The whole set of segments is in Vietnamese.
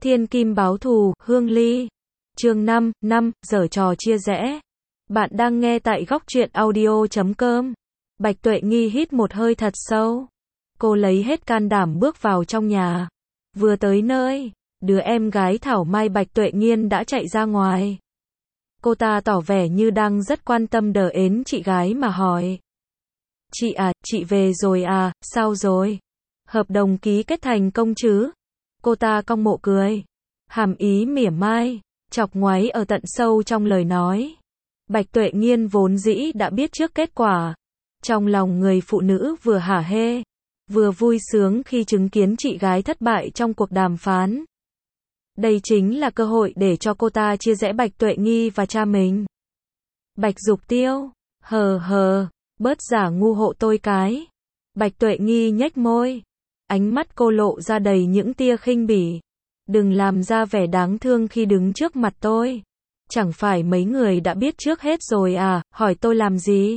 Thiên kim báo thù, Hương Ly. Chương 5, giở trò chia rẽ. Bạn đang nghe tại góc truyện audio.com. Bạch Tuệ Nghi hít một hơi thật sâu. Cô lấy hết can đảm bước vào trong nhà. Vừa tới nơi, đứa em gái thảo mai Bạch Tuệ Nghiên đã chạy ra ngoài. Cô ta tỏ vẻ như đang rất quan tâm đờ ến chị gái mà hỏi. Chị à, chị về rồi à, sao rồi? Hợp đồng ký kết thành công chứ? Cô ta cong mộ cười. Hàm ý mỉa mai, chọc ngoáy ở tận sâu trong lời nói. Bạch Tuệ Nghiên vốn dĩ đã biết trước kết quả. Trong lòng người phụ nữ vừa hả hê, vừa vui sướng khi chứng kiến chị gái thất bại trong cuộc đàm phán. Đây chính là cơ hội để cho cô ta chia rẽ Bạch Tuệ Nghi và cha mình. Bạch Dục Tiêu, hờ, bớt giả ngu hộ tôi cái. Bạch Tuệ Nghi nhếch môi. Ánh mắt cô lộ ra đầy những tia khinh bỉ. Đừng làm ra vẻ đáng thương khi đứng trước mặt tôi. Chẳng phải mấy người đã biết trước hết rồi à, hỏi tôi làm gì?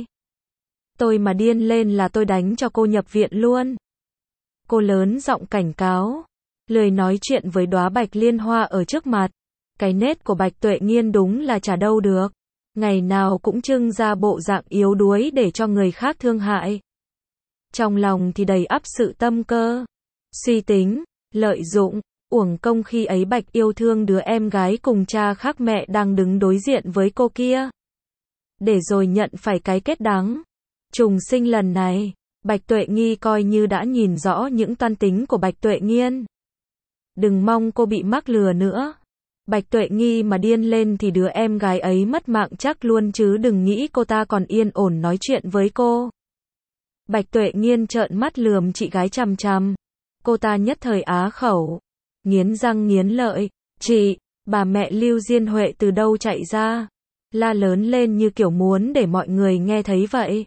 Tôi mà điên lên là tôi đánh cho cô nhập viện luôn. Cô lớn giọng cảnh cáo. Lười nói chuyện với đóa bạch liên hoa ở trước mặt. Cái nết của Bạch Tuệ Nghiên đúng là chả đâu được. Ngày nào cũng trưng ra bộ dạng yếu đuối để cho người khác thương hại. Trong lòng thì đầy ắp sự tâm cơ, suy tính, lợi dụng, uổng công khi ấy Bạch yêu thương đứa em gái cùng cha khác mẹ đang đứng đối diện với cô kia. Để rồi nhận phải cái kết đắng. Trùng sinh lần này, Bạch Tuệ Nghi coi như đã nhìn rõ những toan tính của Bạch Tuệ Nghiên. Đừng mong cô bị mắc lừa nữa. Bạch Tuệ Nghi mà điên lên thì đứa em gái ấy mất mạng chắc luôn chứ đừng nghĩ cô ta còn yên ổn nói chuyện với cô. Bạch Tuệ Nghiên trợn mắt lườm chị gái chằm chằm. Cô ta nhất thời á khẩu, nghiến răng nghiến lợi. Chị, bà mẹ Lưu Diên Huệ từ đâu chạy ra? La lớn lên như kiểu muốn để mọi người nghe thấy vậy.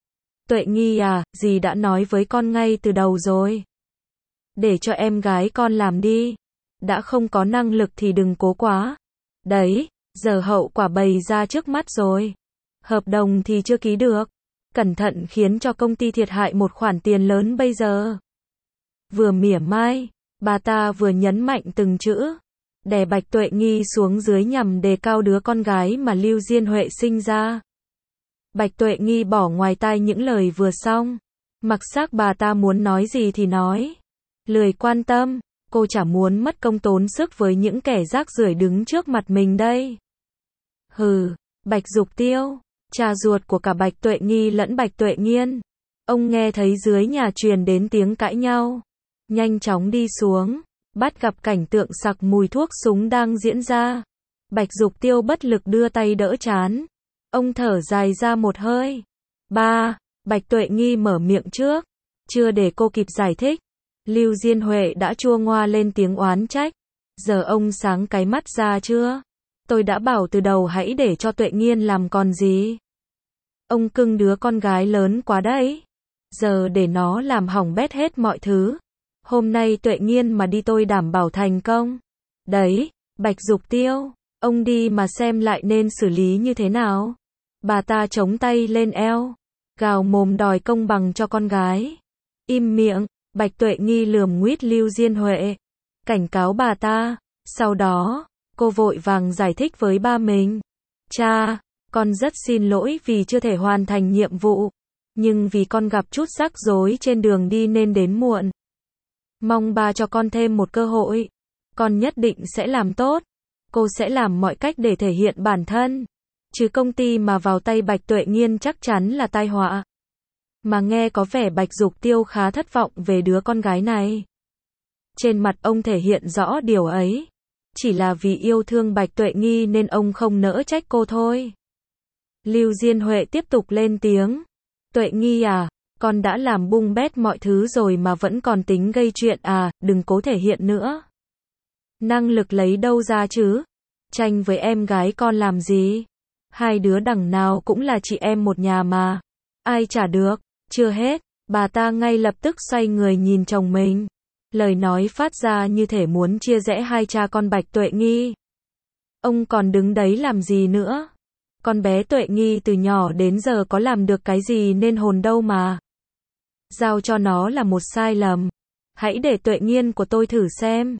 Tuệ Nghi à, dì đã nói với con ngay từ đầu rồi. Để cho em gái con làm đi. Đã không có năng lực thì đừng cố quá. Đấy, giờ hậu quả bày ra trước mắt rồi. Hợp đồng thì chưa ký được. Cẩn thận khiến cho công ty thiệt hại một khoản tiền lớn bây giờ. Vừa mỉa mai, bà ta vừa nhấn mạnh từng chữ. Đè Bạch Tuệ Nghi xuống dưới nhằm đề cao đứa con gái mà Lưu Diên Huệ sinh ra. Bạch Tuệ Nghi bỏ ngoài tai những lời vừa xong. Mặc xác bà ta muốn nói gì thì nói. Lười quan tâm, cô chả muốn mất công tốn sức với những kẻ rác rưởi đứng trước mặt mình đây. Hừ, Bạch Dục Tiêu, cha ruột của cả Bạch Tuệ Nghi lẫn Bạch Tuệ Nghiên. Ông nghe thấy dưới nhà truyền đến tiếng cãi nhau. Nhanh chóng đi xuống, bắt gặp cảnh tượng sặc mùi thuốc súng đang diễn ra. Bạch Dục Tiêu bất lực đưa tay đỡ trán. Ông thở dài ra một hơi. Ba, Bạch Tuệ Nghi mở miệng trước. Chưa để cô kịp giải thích, Lưu Diên Huệ đã chua ngoa lên tiếng oán trách. Giờ ông sáng cái mắt ra chưa? Tôi đã bảo từ đầu hãy để cho Tuệ Nghiên làm còn gì. Ông cưng đứa con gái lớn quá đấy. Giờ để nó làm hỏng bét hết mọi thứ. Hôm nay Tuệ Nghiên mà đi tôi đảm bảo thành công. Đấy, Bạch Dục Tiêu, ông đi mà xem lại nên xử lý như thế nào. Bà ta chống tay lên eo, gào mồm đòi công bằng cho con gái. Im miệng, Bạch Tuệ Nghi lườm nguýt Lưu Diên Huệ, cảnh cáo bà ta. Sau đó, cô vội vàng giải thích với ba mình. Cha, con rất xin lỗi vì chưa thể hoàn thành nhiệm vụ. Nhưng vì con gặp chút rắc rối trên đường đi nên đến muộn. Mong ba cho con thêm một cơ hội. Con nhất định sẽ làm tốt. Cô sẽ làm mọi cách để thể hiện bản thân. Chứ công ty mà vào tay Bạch Tuệ Nghiên chắc chắn là tai họa. Mà nghe có vẻ Bạch Dục Tiêu khá thất vọng về đứa con gái này. Trên mặt ông thể hiện rõ điều ấy. Chỉ là vì yêu thương Bạch Tuệ Nghi nên ông không nỡ trách cô thôi. Lưu Diên Huệ tiếp tục lên tiếng. Tuệ Nghi à, con đã làm bung bét mọi thứ rồi mà vẫn còn tính gây chuyện à, đừng cố thể hiện nữa. Năng lực lấy đâu ra chứ? Tranh với em gái con làm gì? Hai đứa đằng nào cũng là chị em một nhà mà. Ai trả được? Chưa hết, bà ta ngay lập tức xoay người nhìn chồng mình. Lời nói phát ra như thể muốn chia rẽ hai cha con Bạch Tuệ Nghi. Ông còn đứng đấy làm gì nữa? Con bé Tuệ Nghi từ nhỏ đến giờ có làm được cái gì nên hồn đâu mà. Giao cho nó là một sai lầm. Hãy để Tuệ Nghiên của tôi thử xem.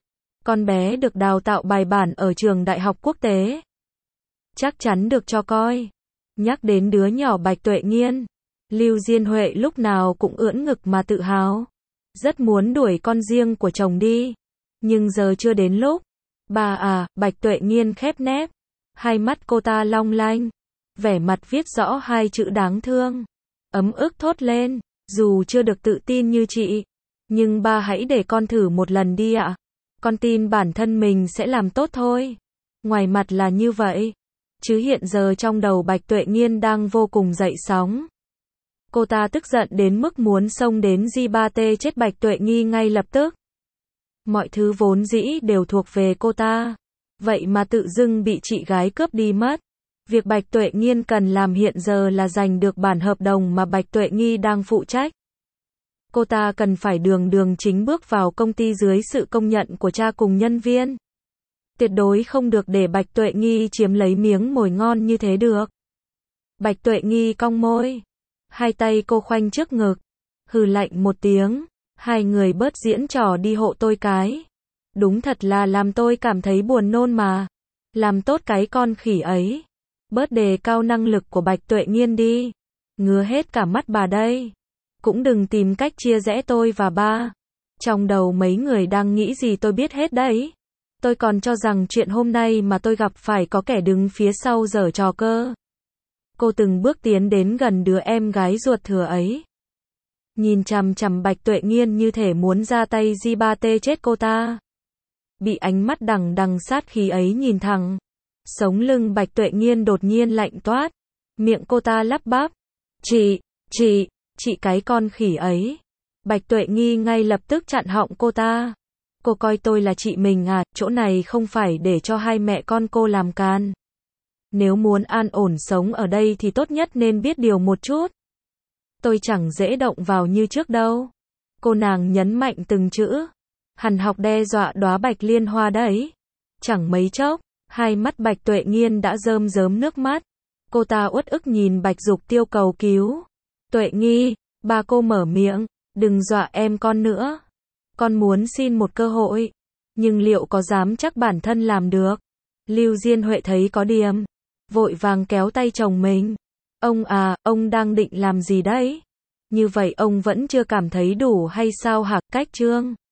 Con bé được đào tạo bài bản ở trường đại học quốc tế. Chắc chắn được cho coi. Nhắc đến đứa nhỏ Bạch Tuệ Nghiên, Lưu Diên Huệ lúc nào cũng ưỡn ngực mà tự hào. Rất muốn đuổi con riêng của chồng đi. Nhưng giờ chưa đến lúc. Bà à, Bạch Tuệ Nghiên khép nép. Hai mắt cô ta long lanh. Vẻ mặt viết rõ hai chữ đáng thương. Ấm ức thốt lên. Dù chưa được tự tin như chị. Nhưng ba hãy để con thử một lần đi ạ. Con tin bản thân mình sẽ làm tốt thôi. Ngoài mặt là như vậy. Chứ hiện giờ trong đầu Bạch Tuệ Nghiên đang vô cùng dậy sóng. Cô ta tức giận đến mức muốn xông đến Di-ba-tê chết Bạch Tuệ Nghi ngay lập tức. Mọi thứ vốn dĩ đều thuộc về cô ta. Vậy mà tự dưng bị chị gái cướp đi mất. Việc Bạch Tuệ Nghiên cần làm hiện giờ là giành được bản hợp đồng mà Bạch Tuệ Nghi đang phụ trách. Cô ta cần phải đường chính bước vào công ty dưới sự công nhận của cha cùng nhân viên. Tuyệt đối không được để Bạch Tuệ Nghi chiếm lấy miếng mồi ngon như thế được. Bạch Tuệ Nghi cong môi. Hai tay cô khoanh trước ngực. Hừ lạnh một tiếng. Hai người bớt diễn trò đi hộ tôi cái. Đúng thật là làm tôi cảm thấy buồn nôn mà. Làm tốt cái con khỉ ấy. Bớt đề cao năng lực của Bạch Tuệ Nghiên đi. Ngứa hết cả mắt bà đây. Cũng đừng tìm cách chia rẽ tôi và ba. Trong đầu mấy người đang nghĩ gì tôi biết hết đấy. Tôi còn cho rằng chuyện hôm nay mà tôi gặp phải có kẻ đứng phía sau giở trò cơ. Cô từng bước tiến đến gần đứa em gái ruột thừa ấy. Nhìn chằm chằm Bạch Tuệ Nghiên như thể muốn ra tay Di-ba-tê chết cô ta. Bị ánh mắt đằng sát khí ấy nhìn thẳng. Sống lưng Bạch Tuệ Nghiên đột nhiên lạnh toát. Miệng cô ta lắp bắp. Chị cái con khỉ ấy. Bạch Tuệ Nghi ngay lập tức chặn họng cô ta. Cô coi tôi là chị mình à, chỗ này không phải để cho hai mẹ con cô làm can. Nếu muốn an ổn sống ở đây thì tốt nhất nên biết điều một chút. Tôi chẳng dễ động vào như trước đâu. Cô nàng nhấn mạnh từng chữ. Hằn học đe dọa đóa bạch liên hoa đấy. Chẳng mấy chốc, hai mắt Bạch Tuệ Nghiên đã rơm rớm nước mắt. Cô ta uất ức nhìn Bạch Dục Tiêu cầu cứu. Tuệ Nghi, ba cô mở miệng, đừng dọa em con nữa. Con muốn xin một cơ hội. Nhưng liệu có dám chắc bản thân làm được? Lưu Diên Huệ thấy có điểm. Vội vàng kéo tay chồng mình. Ông à, ông đang định làm gì đấy? Như vậy ông vẫn chưa cảm thấy đủ hay sao hả? Cách Trương